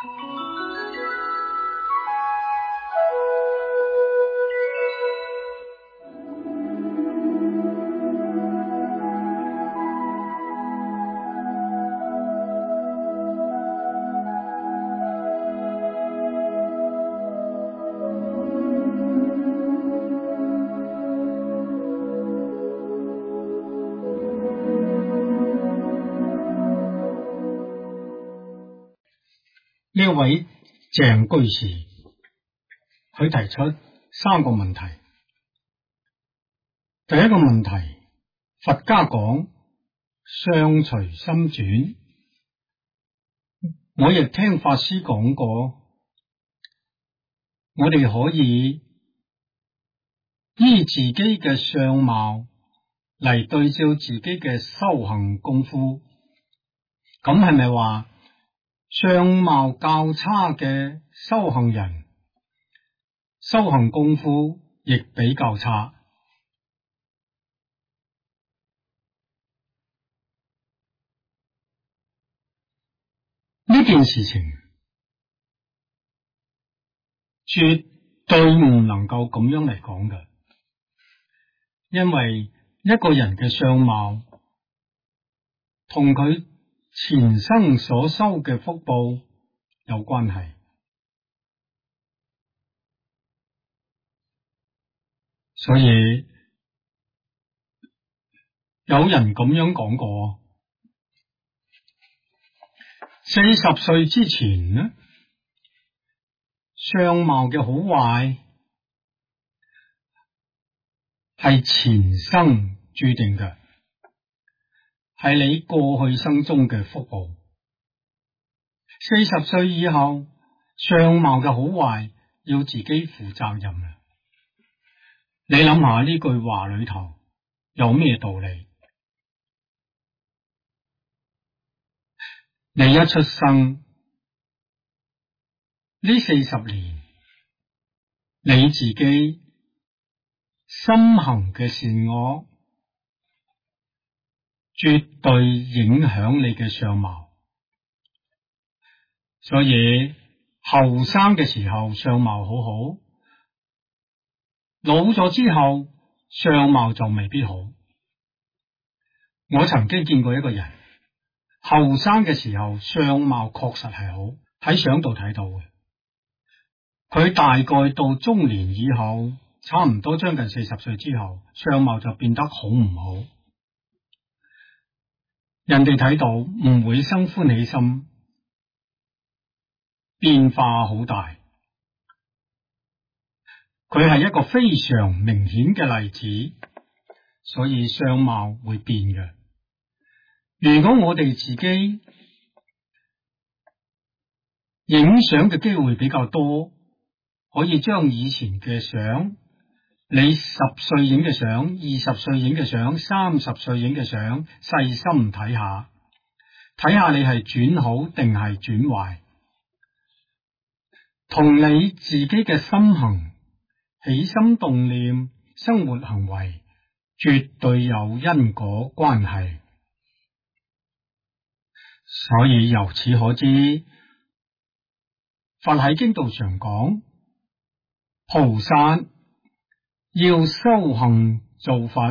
呢位鄭居士，佢提出3個問題。第一個問題，佛家講相隨心轉，我亦聽法師講過，我哋可以依自己嘅相貌嚟對照自己嘅修行功夫，咁係咪話相貌較差嘅修行人修行功夫亦比較差？呢件事情絕對唔能夠咁樣嚟講嘅，因為一個人嘅相貌同佢前生所修嘅福報有關係。所以有人咁樣講過，40歲之前呢，相貌嘅好壞係前生注定嘅，係你過去生中嘅福報。40歲以後，相貌嘅好壞要自己負責任啦。你諗下呢句話裏頭有咩道理？你一出生呢40年，你自己心行嘅善惡絕對影響你嘅相貌。所以後生嘅時候相貌好好，老咗之後相貌就未必好。我曾經見過一個人，後生嘅時候相貌確實係好，喺相度睇到嘅。佢大概到中年以後，差唔多將近40歲之後，相貌就變得好唔好。人哋睇到唔會生歡喜心，變化好大。佢係一個非常明顯嘅例子，所以相貌會變嘅。如果我哋自己影相嘅機會比較多，可以將以前嘅相，你10歲影嘅相、20歲影嘅相、30歲影嘅相，細心睇下，睇下你係轉好定係轉壞，同你自己嘅心行、起心動念、生活行為絕對有因果關係。所以由此可知，佛喺經道上講，菩薩要修行做佛，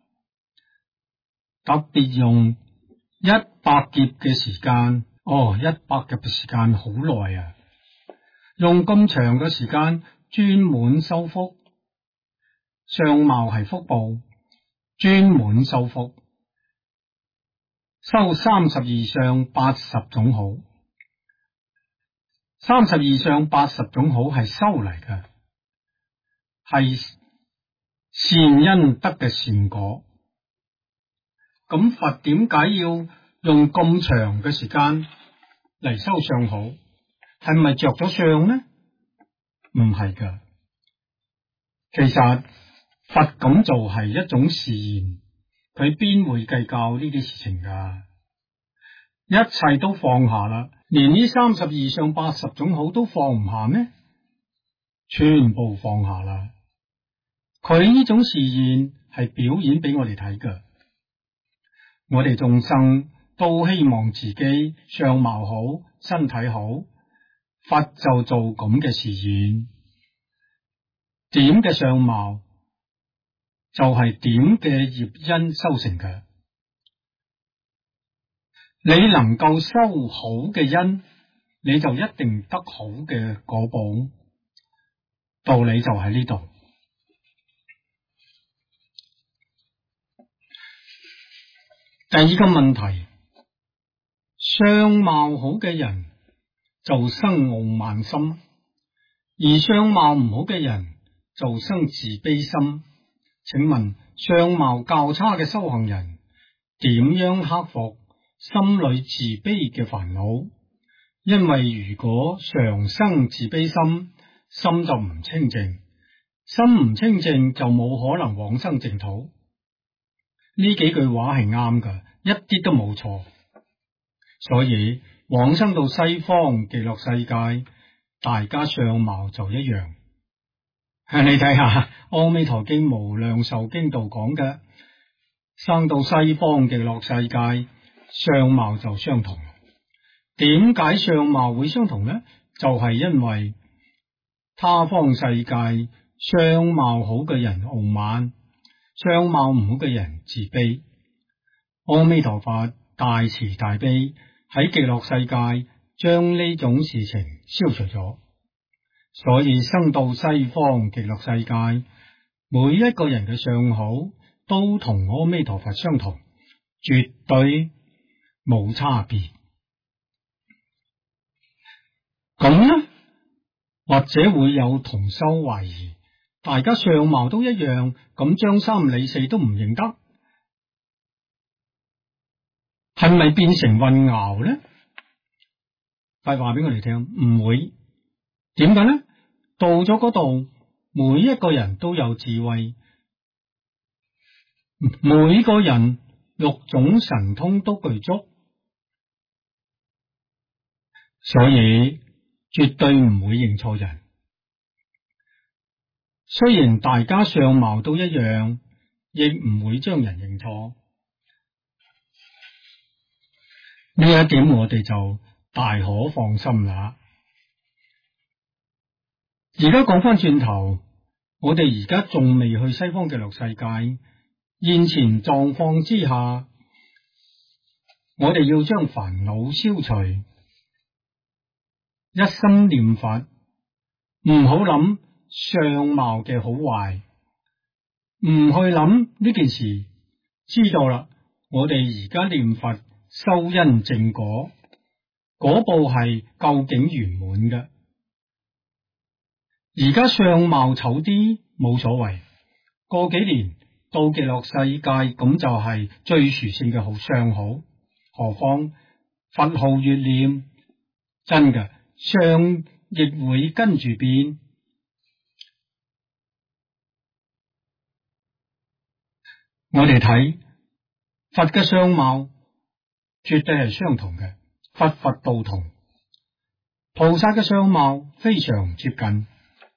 特別用100劫嘅時間，100劫嘅時間好耐啊！用咁長嘅時間專門修福，相貌係福報，專門修福，修32相80種好，32相80種好係修嚟嘅，係善因得嘅善果。咁佛點解要用咁長嘅時間嚟修相好？係咪着咗相呢？唔係噶，其實佛咁做係一種示現，佢邊會計較呢啲事情噶？一切都放下啦，連呢32相80種好都放唔下咩？全部放下啦。佢呢種示現係表演俾我哋睇噶。我哋眾生都希望自己相貌好、身體好， 佛就做咁嘅示現，點嘅相貌就係點嘅業因修成嘅。你能夠修好嘅因，你就一定得好嘅果報。道理就喺呢度。第二個問題，相貌好嘅人就生傲慢心，而相貌唔好嘅人就生自卑心。請問相貌較差嘅修行人點樣克服心裏自卑嘅煩惱？因為如果常生自卑心，心就唔清淨，心唔清淨就冇可能往生淨土。呢幾句話係啱㗎，一啲都冇錯。所以往生到西方極樂世界，大家相貌就一樣。你睇下《阿彌陀經》無量壽經度講嘅，生到西方極樂世界，相貌就相同。點解相貌會相同呢？就係因為他方世界相貌好嘅人傲慢，相貌唔好嘅人自卑。阿彌陀佛大慈大悲，喺極樂世界將呢種事情消除咗，所以生到西方極樂世界，每一個人嘅相好都同阿彌陀佛相同，絕對冇差別。咁呢，或者會有同修懷疑，大家相貌都一樣，咁張三李四都唔認得，係咪變成混淆呢？快話俾我哋聽，唔會。點解呢？到咗嗰度，每一個人都有智慧，每個人六種神通都具足，所以絕對唔會認錯人。雖然大家相貌都一樣，亦唔會將人認錯。呢一點我哋就大可放心啦。而家講翻轉頭，我哋而家仲未去西方極樂世界，現前狀況之下，我哋要將煩惱消除，一心念佛，唔好諗相貌嘅好壞，唔去諗呢件事。知道啦，我哋而家念佛修因正果，果報係究竟圓滿嘅。而家相貌醜啲冇所謂，過幾年到極樂世界，咁就係最殊勝嘅好相好。何況佛號越念，真嘅相亦會跟住變。我哋睇佛嘅相貌絕對係相同嘅，佛佛道同。菩薩嘅相貌非常接近，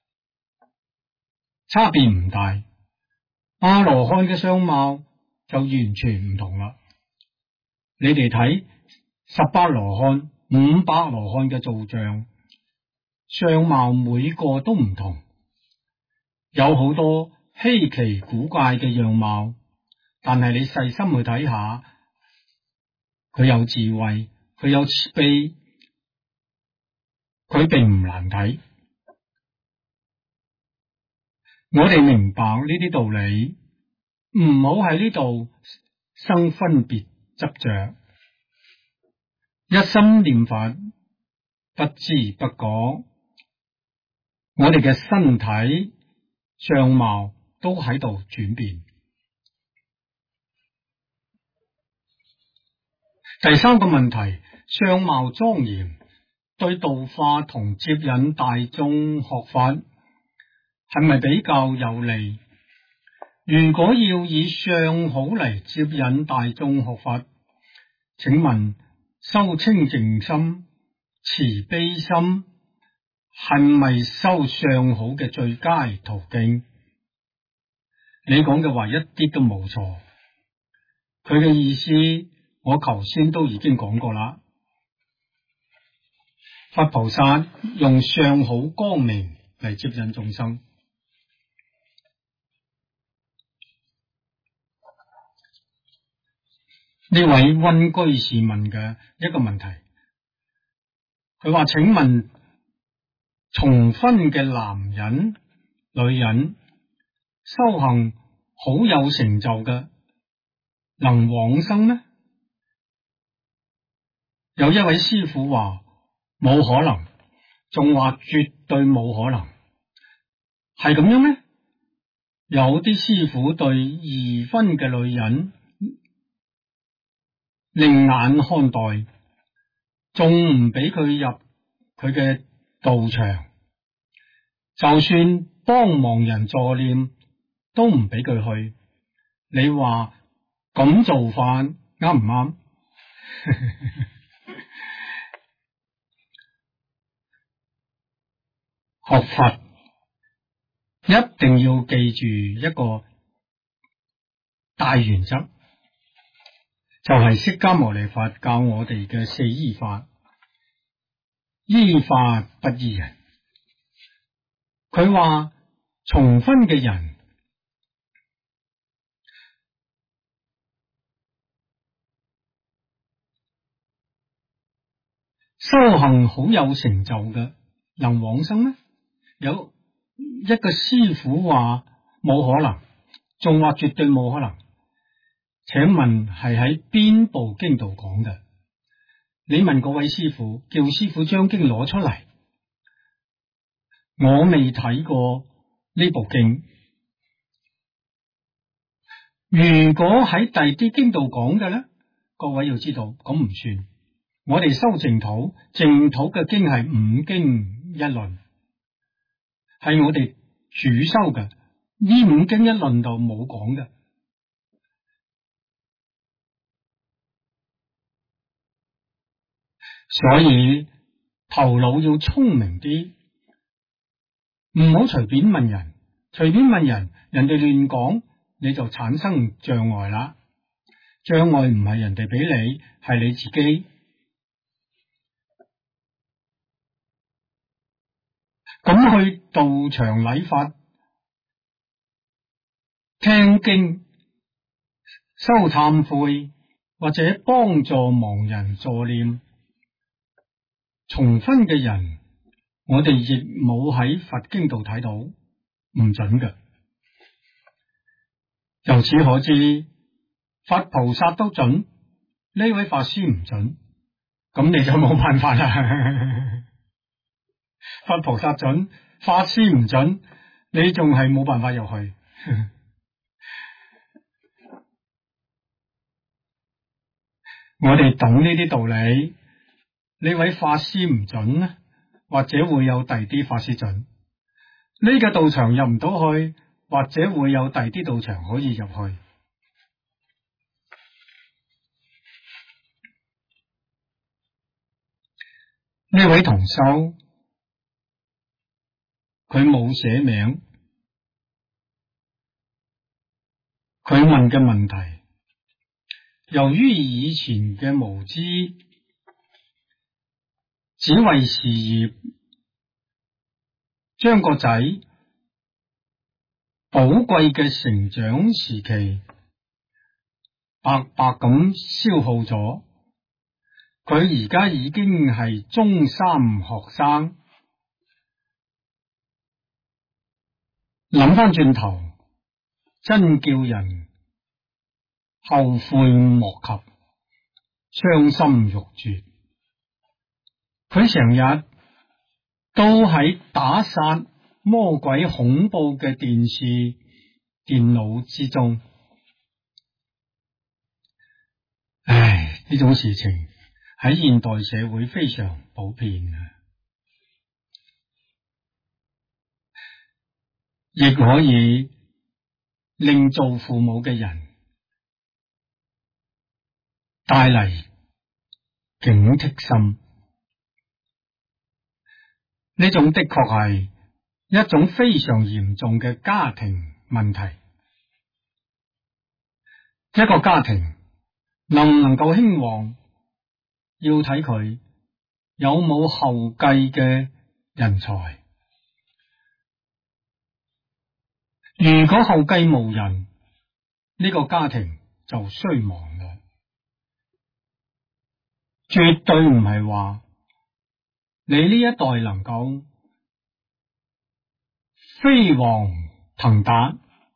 差別唔大。阿羅漢嘅相貌就完全唔同啦。你哋睇18羅漢、500羅漢嘅造像，相貌每個都唔同，有好多稀奇古怪嘅樣貌。但係你細心去睇下，佢有智慧，佢有慈悲，佢並唔難睇。我哋明白呢啲道理，唔好喺呢度生分別執着，一心念佛，不知不覺，我哋嘅身體相貌都喺度轉變。第三個問題，相貌莊嚴對度化同接引大眾學法係咪比較有利？如果要以相好嚟接引大眾學法，請問修清淨心、慈悲心係咪修相好嘅最佳途徑？你講嘅話一啲都冇錯，佢嘅意思我頭先都已經講過啦。 佛菩薩用相好光明嚟接引眾生。呢位溫居士問嘅一個問題，佢話：請問重婚嘅男人、女人修行好有成就嘅，能往生咩？有一位師父話冇可能，仲話絕對冇可能，係咁樣咩？有啲師父對已婚嘅女人另眼看待，仲唔俾佢入佢嘅道場，就算幫忙人助念都唔俾佢去。你話咁做法啱唔啱？學佛一定要記住一個大原則，就係釋迦牟尼佛教我哋嘅四依法，依法不依人。佢話重婚嘅人修行好有成就嘅，能往生咩？有一個師父話冇可能，仲話絕對冇可能。請問係喺邊部經度講嘅？你問嗰位師父，叫師父將經攞出嚟。我未睇過呢部經。如果喺第二啲經度講嘅咧，各位要知道，咁唔算。我哋修淨土，淨土嘅經係五經一論，係我哋主修嘅。呢五經一論度冇講嘅。所以頭腦要聰明啲，唔好隨便問人，隨便問人，人哋亂講，你就產生障礙啦。障礙唔係人哋俾你，係你自己。咁去道場禮法、聽經、修懺悔，或者幫助亡人助念。重婚嘅人，我哋亦冇喺佛經度睇到，唔準嘅。由此可知，佛菩薩都準，呢位法師唔準，咁你就冇辦法啦。佛菩薩準，法師唔準，你仲係冇辦法入去。我哋懂呢啲道理。呢位法師唔準呢，或者會有第啲法師準。呢個道場入唔到去，或者會有第啲道場可以入去。呢位同修，佢冇寫名，佢問嘅問題，由於以前嘅無知，只為事業，將個仔寶貴嘅成長時期白白咁消耗咗。佢而家已經係中三學生，諗翻轉頭，真叫人後悔莫及，傷心欲絕。佢成日都喺打殺魔鬼恐怖嘅電視、電腦之中。唉，呢種事情喺現代社會非常普遍啊，亦可以令做父母嘅人帶嚟警惕心。呢種的確係一種非常嚴重嘅家庭問題。一個家庭能唔能夠興旺，要睇佢有冇後繼嘅人才？如果後繼無人，呢個家庭就衰亡啦。絕對唔係話你呢一代能夠飛黃騰達，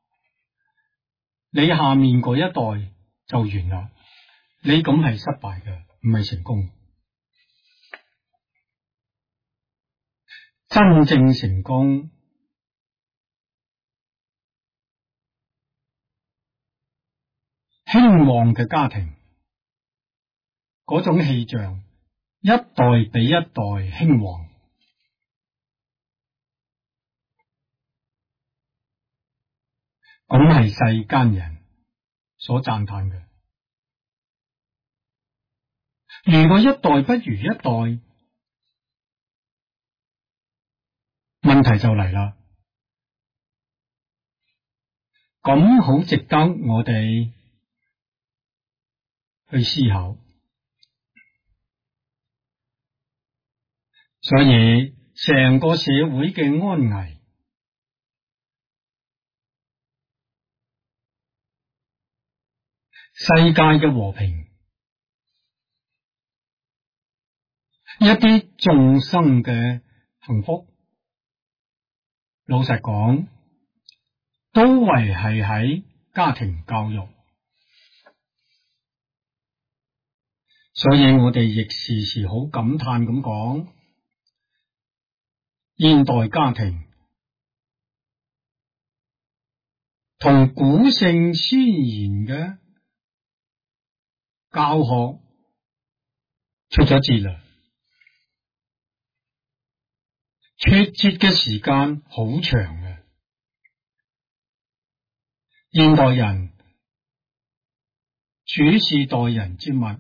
你下面嗰一代就完啦。你咁係失敗嘅，唔係成功。真正成功，興旺嘅家庭，嗰種氣象，一代比一代興旺。咁係世間人所讚嘆嘅。如果一代不如一代，問題就嚟啦。咁好值得我哋去思考。所以成個社會嘅安危，世界嘅和平，一啲眾生嘅幸福，老實講，都維繫喺家庭教育。所以我哋亦時時好感嘆咁講，現代家庭同古聖先賢嘅教學出咗節啦，出節嘅時間好長嘅。現代人處事待人接物，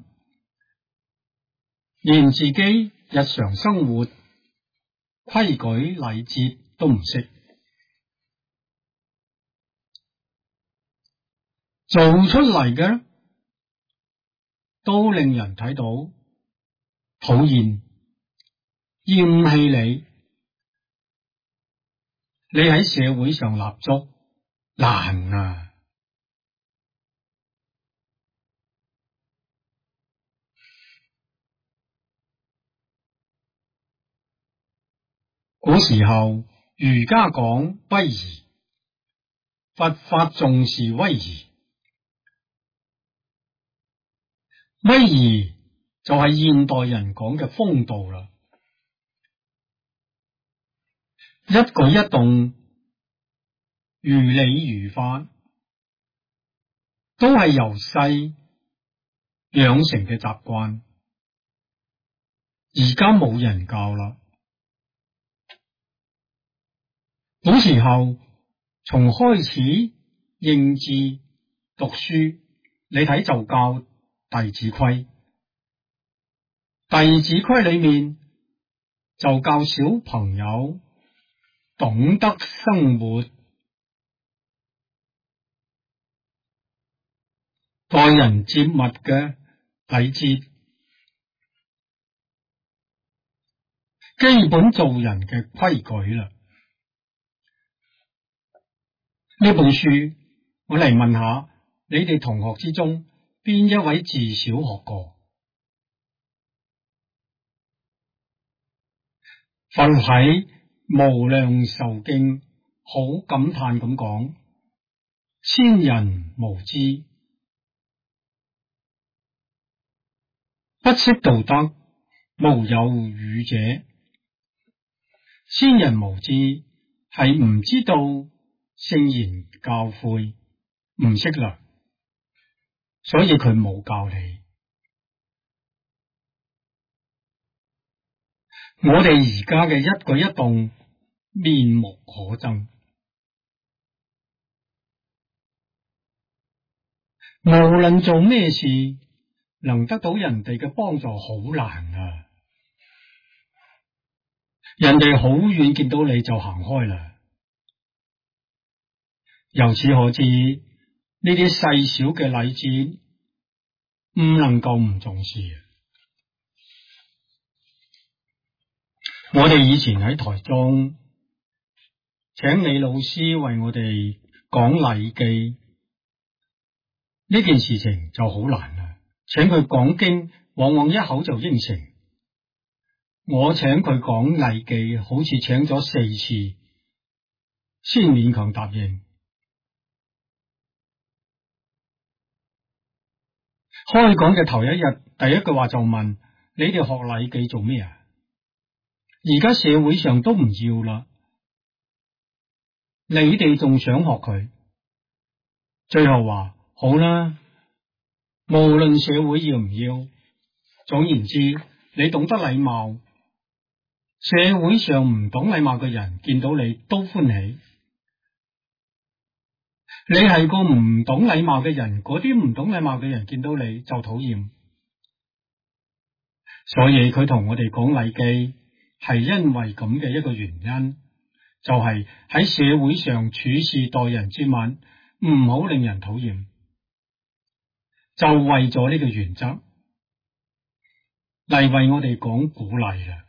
連自己日常生活規矩禮節都唔識，做出嚟嘅都令人睇到討厭、厭棄你。你喺社會上立足難啊！古時候儒家講威儀，佛法重視威儀。威儀就係現代人講嘅風度啦。一舉一動如理如法，都係由細養成嘅習慣。而家冇人教啦。古時候從開始認字讀書，你睇就教弟子規。弟子規裏面就教小朋友懂得生活，待人接物嘅禮節，基本做人嘅規矩啦。呢本書我嚟問下你哋同學之中，邊一位自小學過？佛喺無量壽經好感嘆咁講：先人無知，不識道德，無有語者。先人無知係唔知道聖賢教誨，唔識啦，所以佢冇教你。我哋而家嘅一舉一動面目可憎，無論做咩事能得到人哋嘅幫助好難啊！人哋好遠見到你就行開啦。由此可知，呢啲細小嘅禮節唔能夠唔重視。 我哋以前喺台中請李老師為我哋講禮記呢件事情就好難啦，請佢講經往往一口就應承，我請佢講禮記好似請咗4次先勉強答應。開講嘅頭一日，第一句話就問：你哋學禮記做咩啊？而家社會上都唔要啦，你哋仲想學佢？最後話好啦，無論社會要唔要，總言之，你懂得禮貌，社會上唔懂禮貌嘅人見到你都歡喜。你係個唔懂禮貌嘅人，嗰啲唔懂禮貌嘅人見到你就討厭。所以佢同我哋講禮記係因為咁嘅一個原因，就係喺社會上處事待人接物唔好令人討厭，就為咗呢個原則嚟為我哋講鼓勵啦。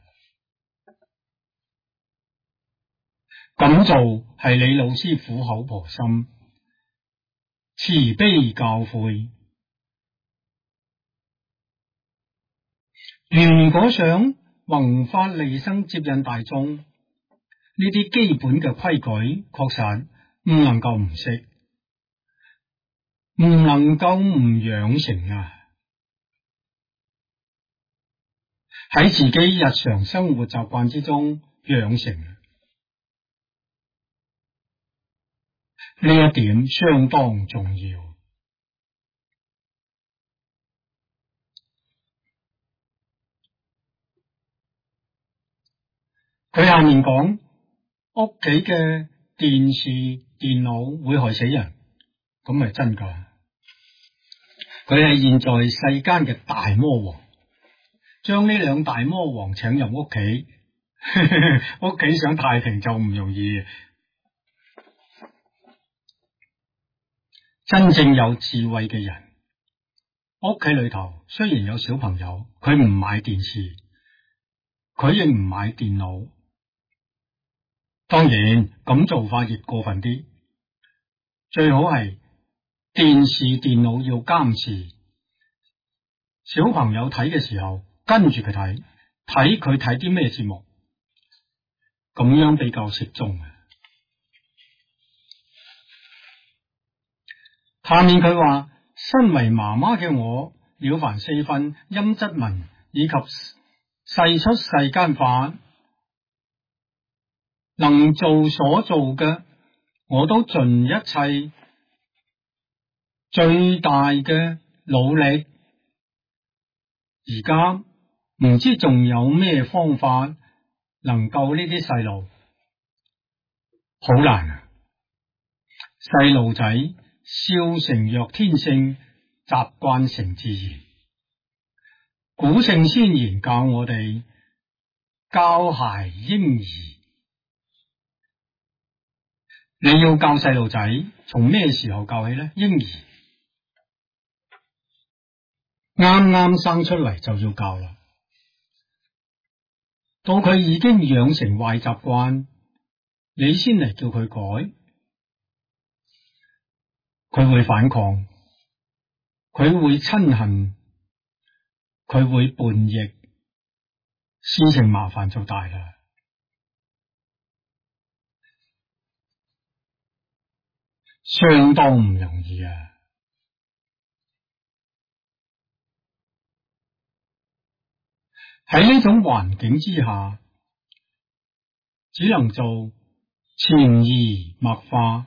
咁做係李老師苦口婆心，慈悲教誨。如果想宏法利生接引大眾，呢啲基本嘅規矩確實唔能夠唔識，唔能夠唔養成啊！喺自己日常生活習慣之中養成，呢一點相當重要。佢下面講屋企嘅電視、電腦會害死人，咁係真噶。佢係現在世間嘅大魔王，將呢兩大魔王請入屋企，屋企想太平就唔容易。真正有智慧嘅人，屋企裏頭雖然有小朋友，佢唔買電視，佢亦唔買電腦。當然咁做法亦過分啲，最好係電視電腦要監視，小朋友睇嘅時候跟住佢睇，睇佢睇啲咩節目，咁樣比較適中嘅。下面佢話，身為媽媽嘅我，了凡四訓、陰質文以及世出世間法，能做所做嘅，我都盡一切最大嘅努力。而家唔知仲有咩方法能救呢啲細路，好難啊！細路仔笑成若天性，習慣成自然。古聖先賢教我哋教孩嬰兒，你要教細路仔，從咩時候教起呢？嬰兒啱啱生出嚟就要教啦，到佢已經養成壞習慣，你先嚟叫佢改，佢會反抗，佢會親恨，佢會叛逆，事情麻煩就大啦。相當唔容易啊！喺呢種環境之下，只能做潛移默化，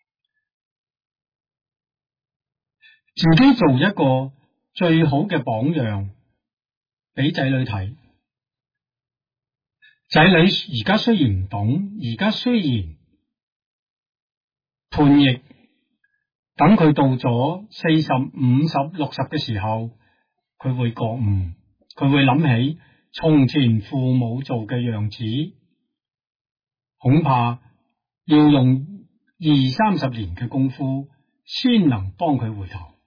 自己做一個最好嘅榜樣俾仔女睇。仔女而家雖然唔懂，而家雖然叛逆，等佢到咗40、50、60嘅時候，佢會覺悟，佢會諗起從前父母做嘅樣子，恐怕要用20-30年嘅功夫先能幫佢回頭。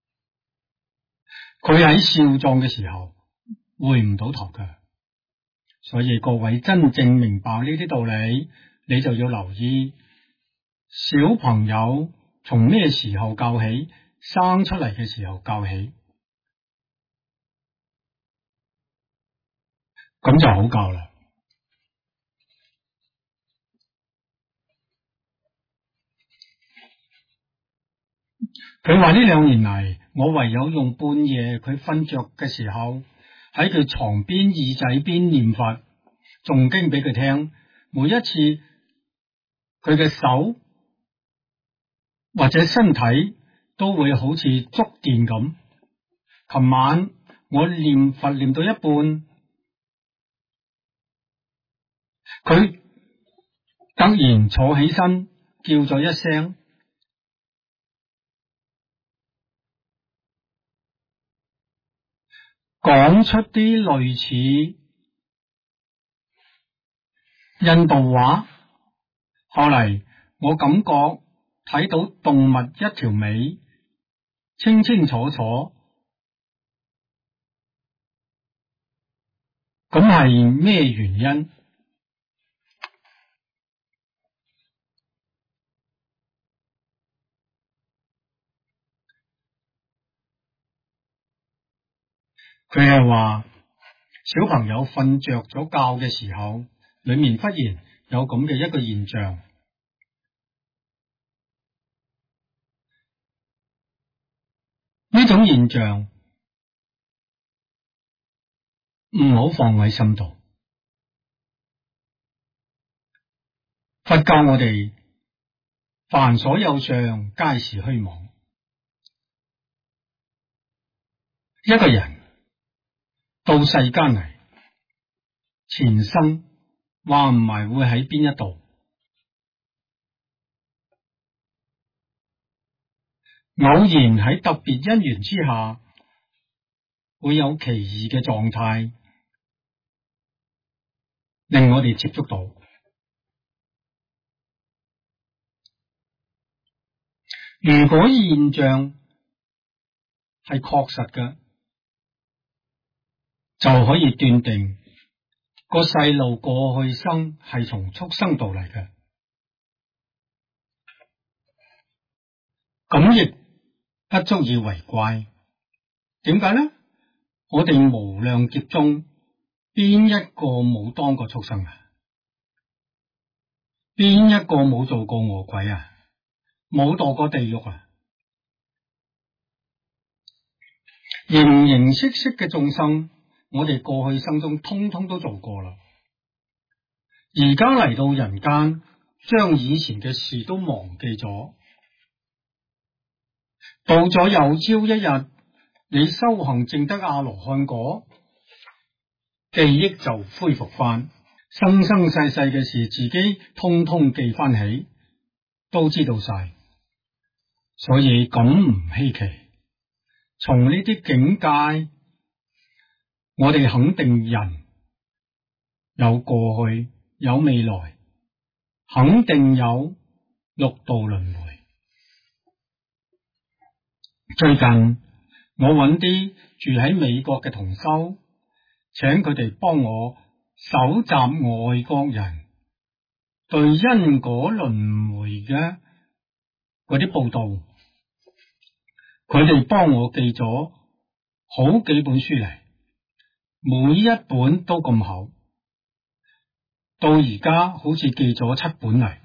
佢喺少壯嘅時候回唔到頭㗎， 所以各位真正明白呢啲道理，你就要留意小朋友從咩時候教起，生出嚟嘅時候教起，咁就好教啦。佢話呢2年嚟，我唯有用半夜佢瞓着嘅時候，喺佢床邊耳仔邊念佛誦經俾佢聽，每一次佢嘅手或者身體都會好似觸電咁。琴晚我念佛念到一半，佢突然坐起身叫咗一聲，講出啲類似印度話。後嚟我感覺睇到動物一條尾，清清楚楚。咁係咩原因？佢係話小朋友瞓着咗覺嘅時候，裏面忽然有咁嘅一個現象。呢種現象唔好放喺心度。佛教我哋凡所有相，皆是虛妄。一個人到世間嚟，前生話唔埋會喺邊一度，偶然喺特別因緣之下，會有奇異嘅狀態，令我哋接觸到。如果現象係確實嘅，就可以斷定個細路過去生係從畜生道嚟嘅，咁亦不足以為怪。點解呢？我哋無量劫中，邊一個冇當過畜生啊？邊一個冇做過餓鬼啊？冇墮過地獄啊？形形色色嘅眾生，我哋過去生中通通都做過啦。而家嚟到人間，將以前嘅事都忘記咗。到咗有朝一日，你修行證得阿羅漢果，記憶就恢復翻，生生世世嘅事自己通通記翻起，都知道晒。所以咁唔稀奇。從呢啲境界，我哋肯定人有過去有未來，肯定有六道輪迴。最近我揾啲住喺美國嘅同修，請佢哋幫我搜集外國人對因果輪迴嘅嗰啲報道。佢哋幫我記咗好幾本書嚟，每一本都咁厚，到而家好似記咗7本嚟。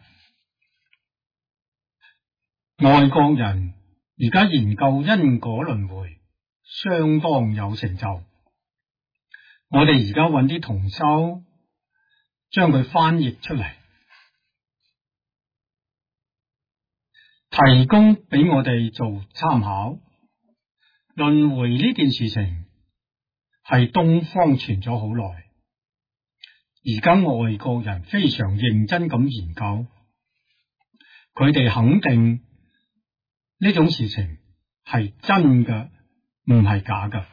外國人而家研究因果輪迴，相當有成就。我哋而家揾啲同修，將佢翻譯出嚟，提供俾我哋做參考。輪迴呢件事情係東方傳咗好耐，而家外國人非常認真咁研究，佢哋肯定呢種事情係真嘅，唔係假嘅。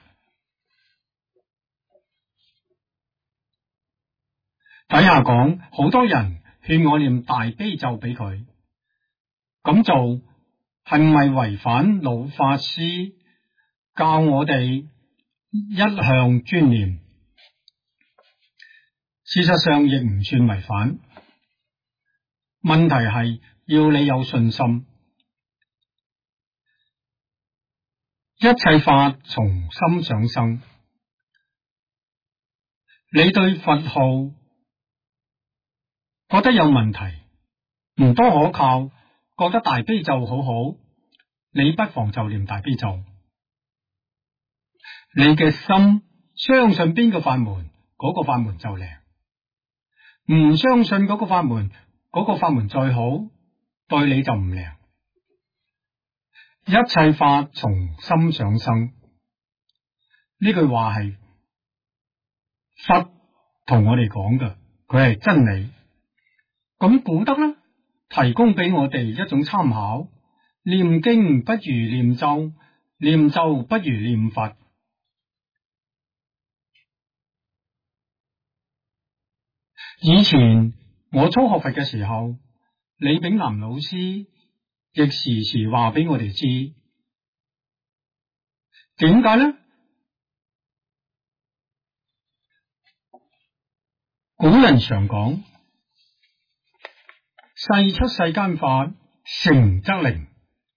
底下講，好多人勸我念大悲咒俾佢，咁做係咪違反老法師教我哋一向專念？ 事實上亦唔算違反。問題係要你有信心。一切法從心想生。你對佛號覺得有問題，唔多可靠，覺得大悲咒好好，你不妨就念大悲咒。你嘅心相信邊個法門，嗰個法門就靈；唔相信嗰個法門，嗰個法門再好，對你就唔靈。一切法從心想生，呢句話係佛同我哋講嘅，佢係真理。咁古德呢，提供俾我哋一種參考：念經不如念咒，念咒不如念佛。以前我初學佛嘅時候，李炳南老師亦時時話俾我哋知，點解呢？古人常講，世出世間法，成則靈。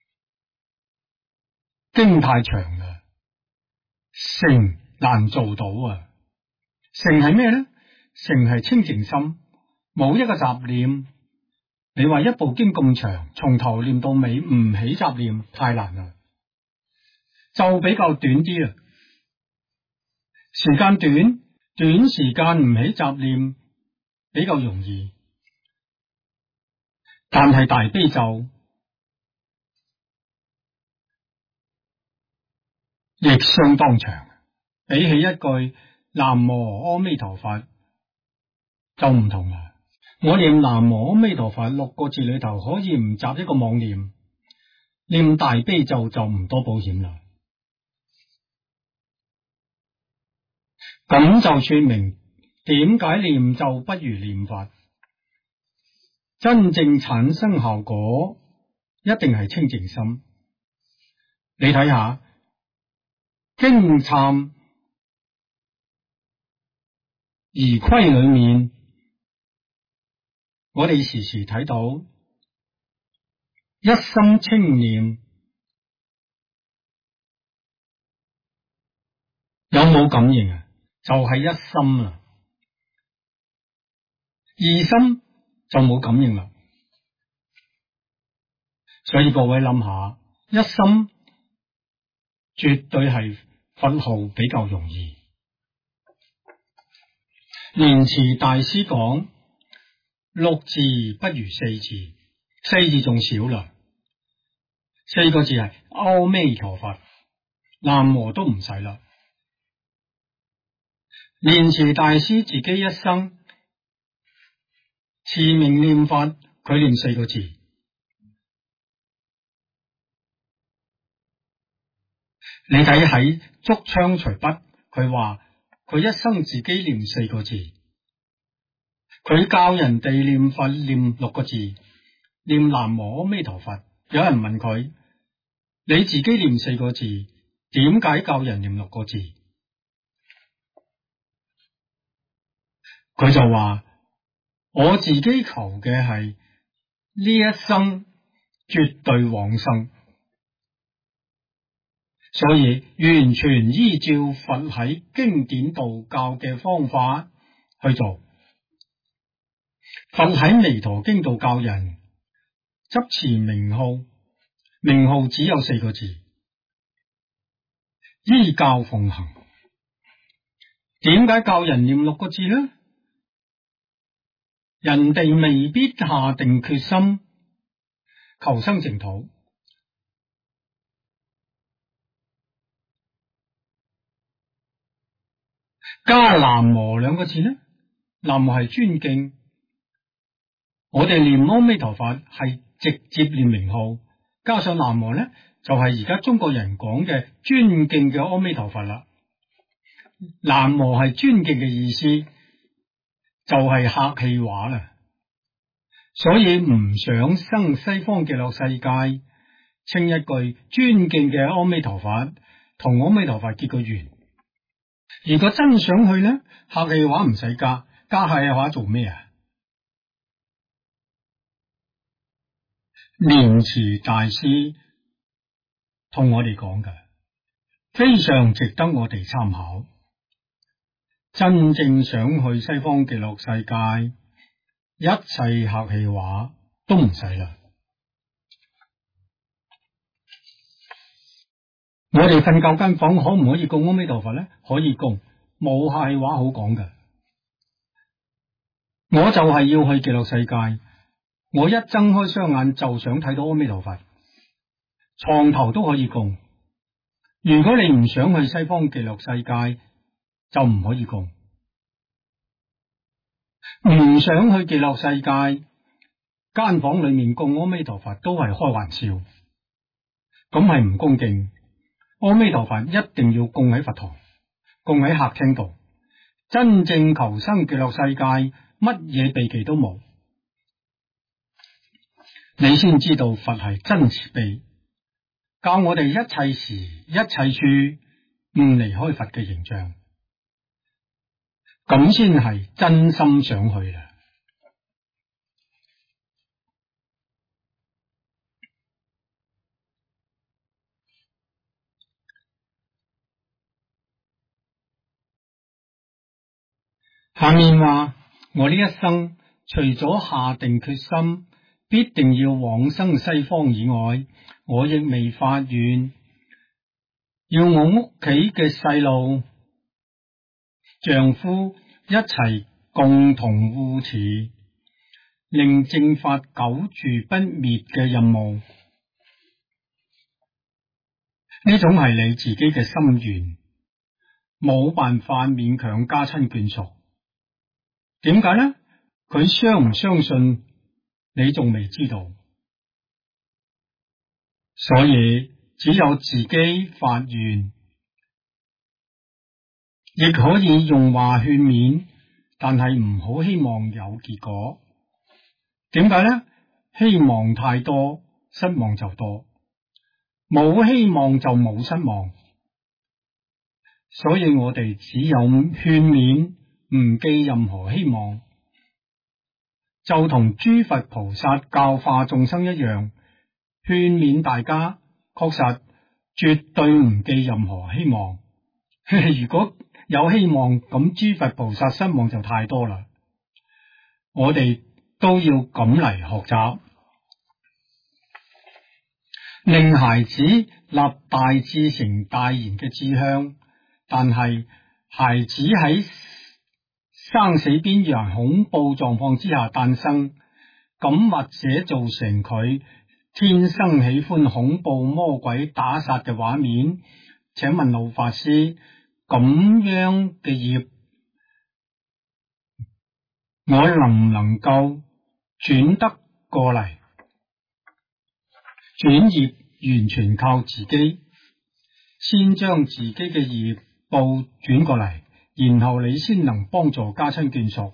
經太長啦，成難做到啊！成係咩呢？成係清淨心，冇一個雜念。你話一部經咁長，從頭念到尾唔起雜念，太難啦。就比較短啲啦，時間短，短時間唔起雜念比較容易。但係大悲咒亦相當長，比起一句南無阿彌陀佛就唔同啦。我念南無阿彌陀佛6個字裏頭可以唔雜一個妄念，念大悲咒就唔多保險啦。咁就說明點解念咒不如念佛，真正產生效果一定係清淨心。你睇下經懺儀規裏面，我哋時時睇到一心清念，有冇感應啊？就係一心啊，二心就冇感應啦。所以各位諗下，一心絕對係佛號比較容易。蓮池大師講6字不如4字，4字仲少啦。4個字係阿彌陀佛，南無都唔使啦。蓮池大師自己一生持名念佛，佢念4個字。你睇喺竹槍隨筆，佢話佢一生自己念4個字。佢教人哋念佛念6個字，念南無阿彌陀佛。有人問佢：你自己念4個字，點解教人念6個字？佢就話：我自己求嘅係呢一生絕對往生，所以完全依照佛喺經典道教嘅方法去做。佛喺彌陀經度教人執持名號，名號只有4個字，依教奉行。點解教人念6個字呢？人哋未必下定決心求生淨土，加南無2個字呢？南無係尊敬，我哋念阿彌陀佛係直接念名號，加上南無呢，就係而家中國人講嘅尊敬嘅阿彌陀佛啦。南無係尊敬嘅意思，就係客氣話啦。所以唔想生西方極樂世界，稱一句尊敬嘅阿彌陀佛同阿彌陀佛結個緣。如果真想去呢，客氣話唔使加， 加下嘅話做咩啊？蓮池大師同我哋講嘅，非常值得我哋參考。真正想去西方極樂世界，一切客氣話都唔使啦。我哋瞓覺間房可唔可以供阿彌陀佛呢？可以供，冇客氣話好講嘅。我就係要去極樂世界，我一睜開雙眼就想睇到阿彌陀佛，床頭都可以供。如果你唔想去西方極樂世界，就唔可以供。唔想去極樂世界，間房裏面供阿彌陀佛都係開玩笑，咁係唔恭敬。阿彌陀佛一定要供喺佛堂，供喺客廳度。真正求生極樂世界，乜嘢避忌都冇，你先知道佛係真慈悲，教我哋一切時一切處唔離開佛嘅形象，咁先係真心想去啦。下面話我呢一生除咗下定決心必定要往生西方以外，我亦未發願要我屋企嘅細路、丈夫一齊共同護持，令正法久住不滅嘅任務。呢種係你自己嘅心願，冇辦法勉強家親眷屬。點解呢？佢相唔相信你仲未知道，所以只有自己發願，亦可以用話勸勉，但係唔好希望有結果。點解呢？希望太多，失望就多；冇希望就冇失望。所以我哋只有勸勉，唔寄任何希望，就同諸佛菩薩教化眾生一樣，勸勉大家確實絕對唔寄任何希望。如果有希望，咁諸佛菩薩失望就太多啦。我哋都要咁嚟學習，令孩子立大志成大賢嘅志向。但係孩子喺生死邊緣恐怖狀況之下誕生，咁或者造成佢天生喜歡恐怖魔鬼打殺嘅畫面。請問老法師，咁樣嘅業，我能唔能夠轉得過嚟？轉業完全靠自己，先將自己嘅業報轉過嚟，然後你先能幫助家親眷屬。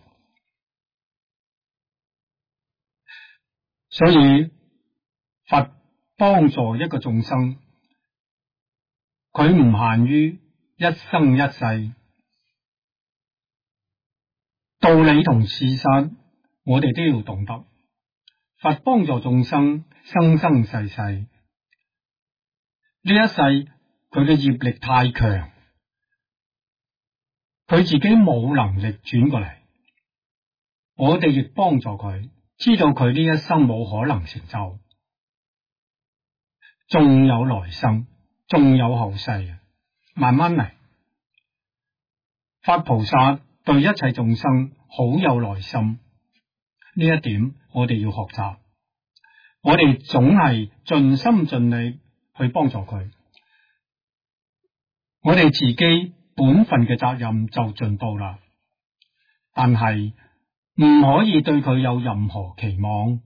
所以佛幫助一個眾生，佢唔限於一生一世，道理同事實我哋都要懂得。佛幫助眾生生生世世，呢一世佢嘅業力太強，佢自己冇能力轉過嚟，我哋亦幫助佢，知道佢呢一生冇可能成就，仲有來生，仲有後世，慢慢嚟。法菩薩對一切眾生好有耐心，呢一點我哋要學習。我哋總係盡心盡力去幫助佢，我哋自己本分嘅責任就盡到啦，但係唔可以對佢有任何期望。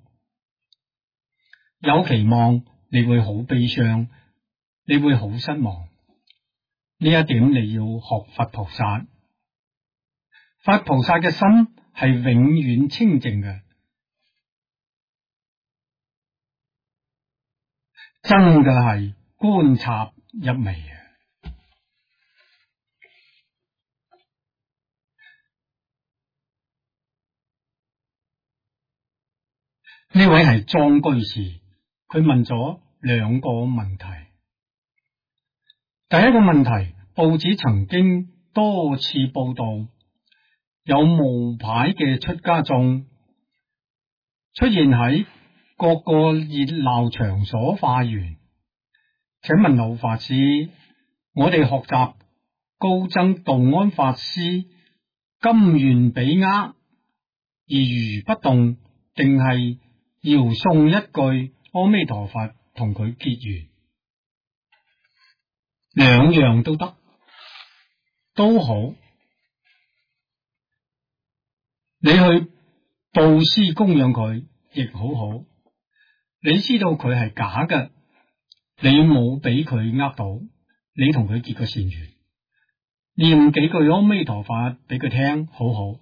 有期望你會好悲傷，你會好失望。呢一點你要學佛菩薩。佛菩薩嘅心係永遠清淨嘅，真嘅係觀察入微啊！ 呢位係莊居士，佢問咗兩個問題。第一個問題，報紙曾經多次報道有冒牌嘅出家眾出現喺各個熱鬧場所化緣，請問老法師，我哋學習高僧道安法師甘願俾而如不動，定係遙誦一句阿彌陀佛同佢結緣？兩樣都得，都好。你去布施供養佢亦好好，你知道佢係假嘅，你冇俾佢呃到，你同佢結個善緣，念幾句阿彌陀佛俾佢聽，好好。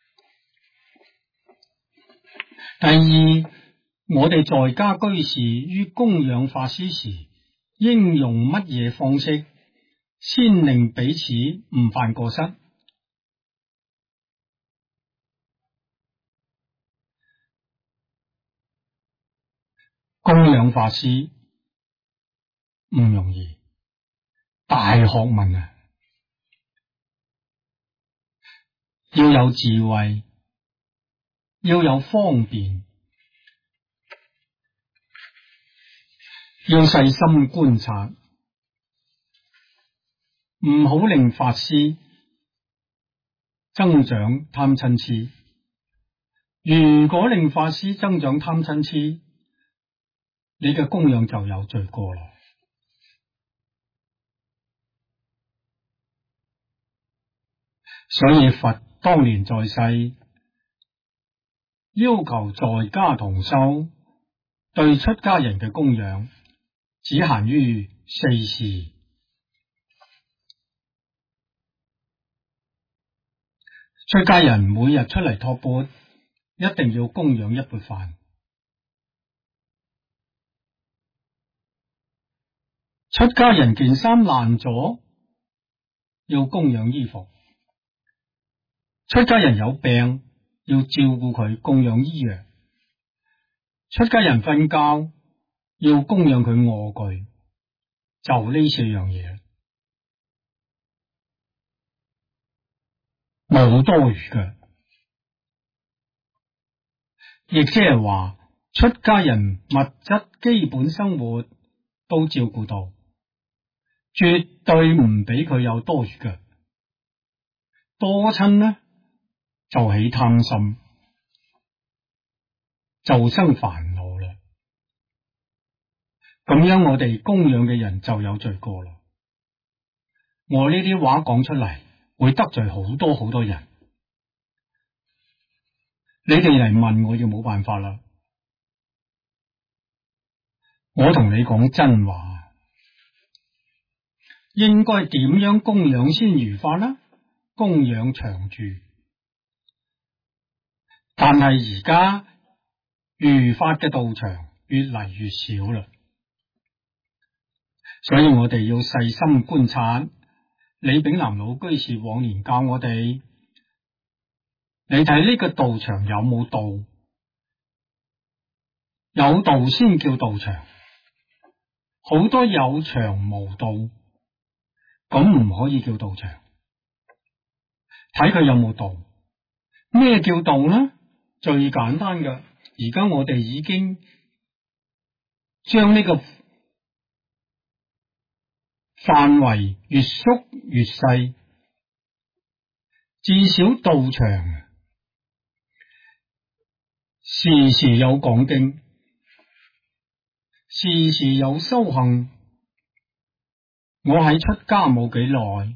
第二，我哋在家居士於供養法師時，應用乜嘢方式先令彼此唔犯過失？供養法師唔容易，大學問啊，要有智慧，要有方便，要細心觀察，唔好令法師增長貪嗔癡。如果令法師增長貪嗔癡，你嘅供養就有罪過啦。所以佛當年在世，要求在家同修對出家人嘅供養只限於4事。出家人每日出嚟托缽，一定要供養一缽飯。出家人件衫爛咗，要供養衣服。出家人有病，要照顧佢，供養醫藥。出家人瞓覺，要供養佢臥具。就呢4樣嘢，冇多餘嘅。亦即係話，出家人物質基本生活都照顧到，絕對唔俾佢有多餘嘅。多親呢，就起貪心，就生煩惱啦。咁樣我哋供養嘅人就有罪過啦。我呢啲話講出嚟，會得罪好多好多人。你哋嚟問我，要冇辦法啦。我同你講真話，應該點樣供養先如法呢？供養長住。但係而家如法嘅道場越嚟越少啦，所以我哋要細心觀察。李炳南老居士往年教我哋，你睇呢個道場有冇道？有道先叫道場。好多有場無道，咁唔可以叫道場。睇佢有冇道。咩叫道呢？最簡單嘅，而家我哋已經將呢個範圍越縮越細，至少道場時時有講經，時時有修行。我喺出家冇幾耐，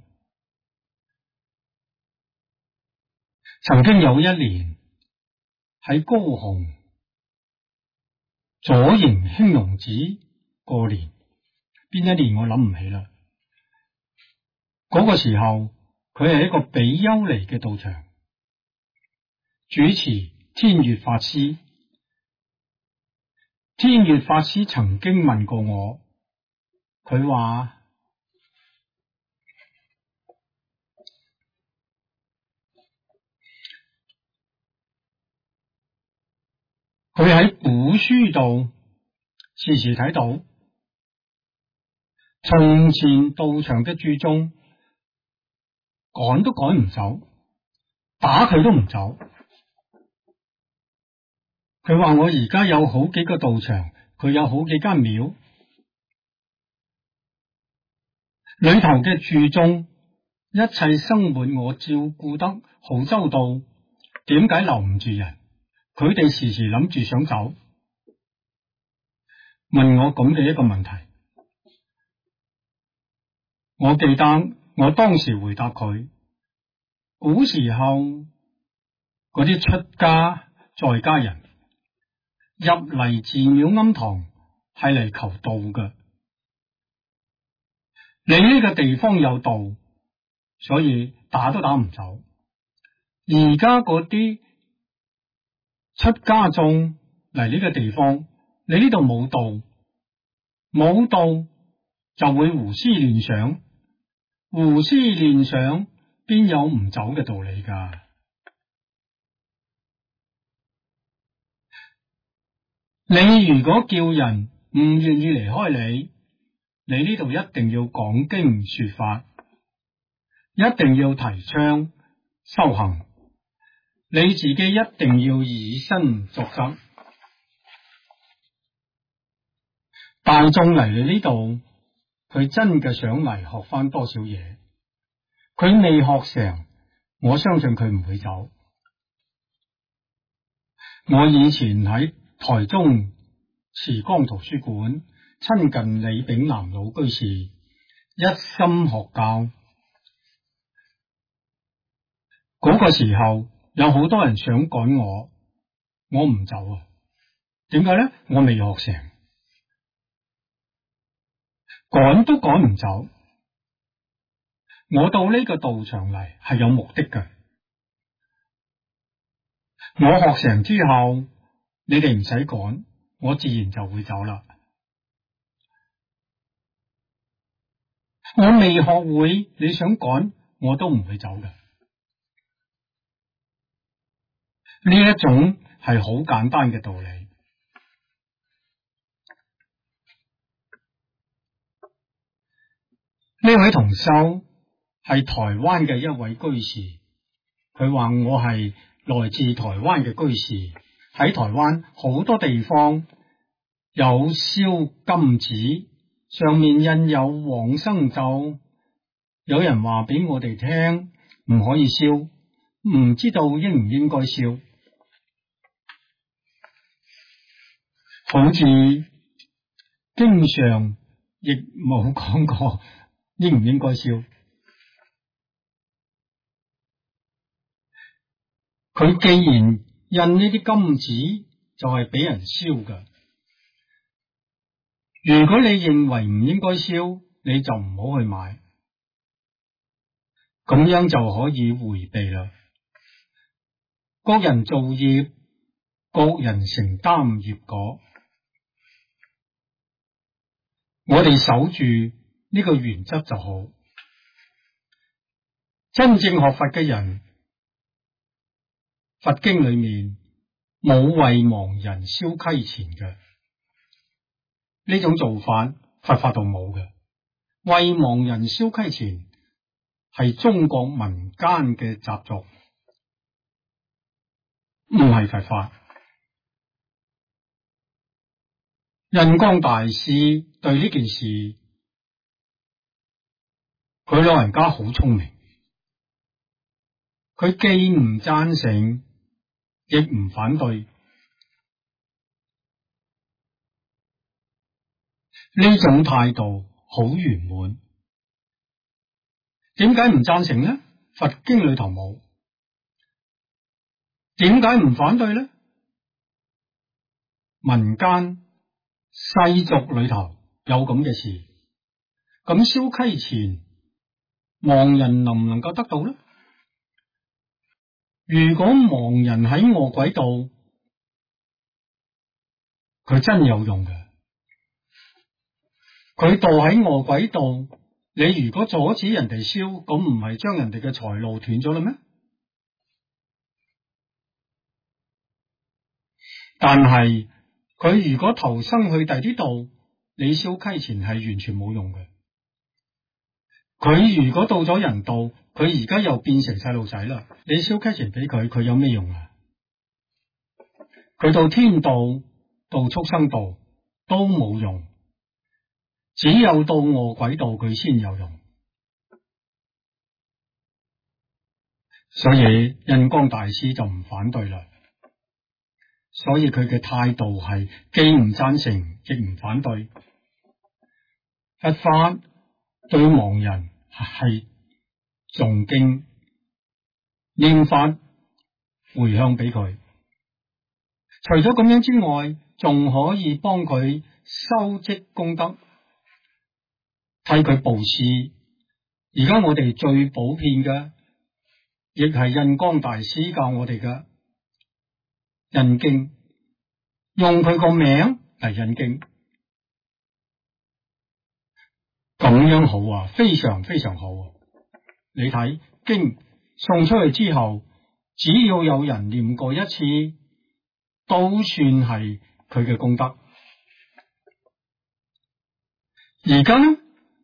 曾經有一年喺高雄左營興隆寺過年，邊一年我諗唔起啦。嗰個時候佢係一個比丘尼嘅道場，主持天月法師。天月法師曾經問過我，佢話佢喺古書度時時睇到，從前道場嘅住眾趕都趕唔走，打佢都唔走。佢話我而家有好幾個道場，佢有好幾間廟，裏頭嘅住眾一切生活我照顧得好周到，點解留唔住人？佢哋時時諗住想走，問我咁嘅一個問題。我記得我當時回答佢，古時候嗰啲出家在家人入嚟寺廟庵堂係嚟求道嘅，你呢個地方有道，所以打都打唔走。而家嗰啲出家眾嚟呢個地方，你呢度冇道，冇道就會胡思亂想，胡思亂想邊有唔走嘅道理㗎？你如果叫人唔願意離開你，你呢度一定要講經說法，一定要提倡修行，你自己一定要以身作則。大眾嚟你呢度，佢真嘅想嚟學翻多少嘢，佢未學成，我相信佢唔會走。我以前喺台中慈光圖書館親近李炳南老居士，一心學教。嗰個時候有好多人想趕我唔走啊。點解呢？我未學成，趕都趕唔走。我到呢個道場嚟係有目的嘅。我學成之後，你哋唔使趕，我自然就會走啦。我未學會，你想趕我都唔會走嘅。呢一種係好簡單嘅道理。呢位同修係台灣嘅一位居士，佢話我係來自台灣嘅居士，喺台灣好多地方有燒金紙，上面印有往生咒，有人話俾我哋聽唔可以燒，唔知道應唔應該燒。好似經上亦冇講過應唔應該燒。佢既然印呢啲金紙，就係俾人燒㗎。如果你認為唔應該燒，你就唔好去買，咁樣就可以回避啦。各人造業，各人承擔業果。我哋守住呢個原則就好。真正學佛嘅人，佛經裏面冇為亡人燒溪錢嘅呢種做法，佛法度冇嘅。為亡人燒溪錢係中國民間嘅習俗，唔係佛法。印光大師對呢件事，佢老人家好聰明，佢既唔贊成，亦唔反對。呢種態度好圓滿。點解唔贊成呢？佛經裏頭冇。點解唔反對呢？民間世俗裏頭有咁嘅事。咁燒溪錢，亡人能唔能夠得到呢？如果亡人喺餓鬼道，佢真有用嘅。佢墮喺餓鬼道，你如果阻止人哋燒，咁唔係將人哋嘅財路斷咗啦咩？ 但係佢如果投生去第啲度，你燒溪錢係完全冇用嘅。佢如果到咗人道，佢而家又變成細路仔啦，你燒溪錢俾佢，佢有咩用啊？佢到天道、到畜生道都冇用，只有到餓鬼道佢先有用。所以印光大師就唔反對啦。所以佢嘅態度係既唔贊成亦唔反對。佛法對亡人係誦經念法回向俾佢，除咗咁樣之外，仲可以幫佢收積功德，替佢布施。而家我哋最普遍嘅，亦係印光大師教我哋嘅印經，用佢個名嚟印經，咁樣好啊，非常非常好啊。你睇經送出去之後，只要有人念過一次，都算係佢嘅功德。而家呢，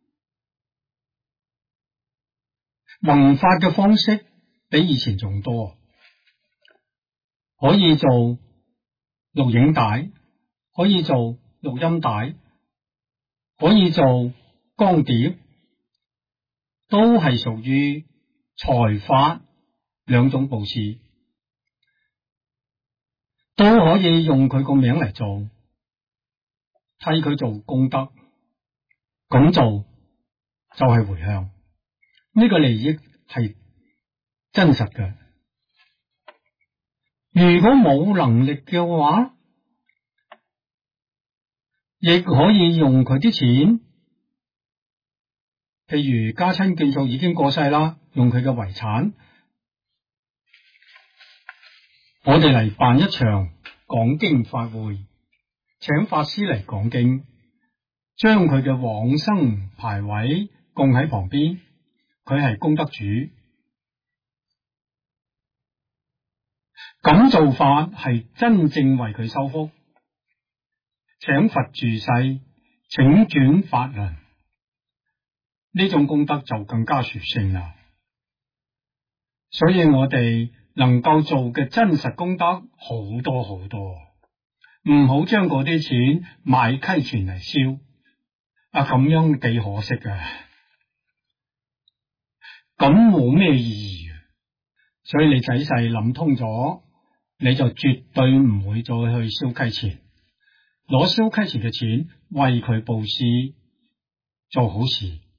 弘法嘅方式比以前仲多，可以做錄影帶，可以做錄音帶，可以做光碟，都係屬於財法兩種布施，都可以用佢個名嚟做，替佢做功德，咁做就係回向。呢個利益係真實嘅。如果冇能力嘅話，亦可以用佢啲錢，譬如家親眷屬已經過世啦，用佢嘅遺產，我哋嚟辦一場講經法會，請法師嚟講經，將佢嘅往生牌位供喺旁邊，佢係功德主。咁做法係真正為佢修福，請佛住世，請轉法輪，呢種功德就更加殊勝啦。所以我哋能夠做嘅真實功德好多好多，唔好將嗰啲錢買溪錢嚟燒，咁樣幾可惜啊，咁冇咩意義。所以你仔細諗通咗，你就絕對唔會再去燒溪錢，攞燒溪錢嘅錢為佢布施，做好事。